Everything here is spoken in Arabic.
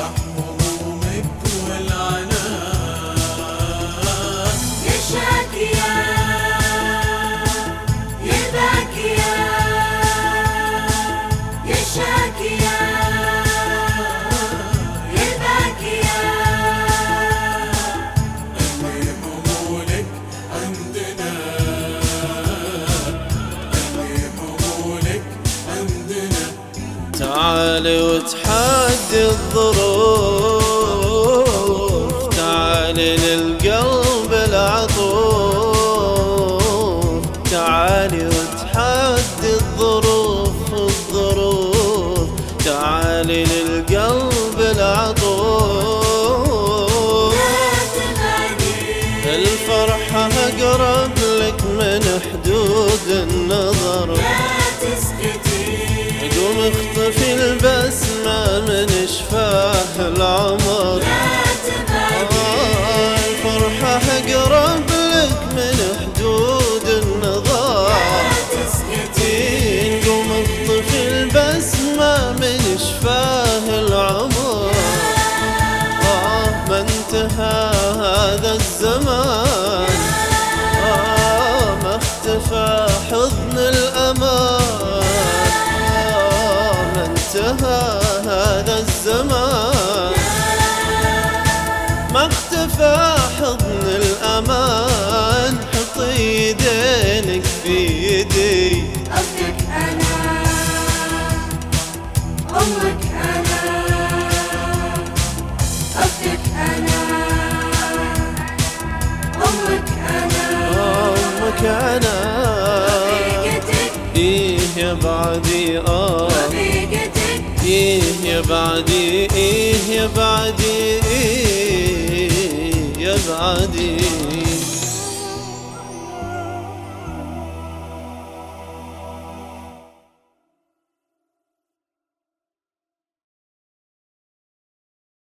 امسح همومك والعناء. يا شاكية يا باكية يا شاكية يا باكية. اللي همولك عندنا، اللي همولك عندنا. تعالي وتحدي الظروف، تعالي للقلب العطوف. تعالي وتحدي الظروف الظروف، تعالي للقلب العطوف. الفرحة أقرب لك من حدود النظر. قوم اخطفي البسمة من شفاه العمر. الفرحة أقرب لك من حدود النظر. قوم اخطفي البسمة من شفاه العمر. ما انتهى هذا الزمان، ما اختفى حضن الأمان. انتهى هذا الزمان، ما اختفى حضن الأمان. حط يدينك في يدي، أبك أنا أمك أنا، أبك أنا أمك أنا، أمك أنا. رفيقتك إيه يا بعدي رفيقتك، إيه يا بعدي، إيه يا بعدي، إيه يا بعدي.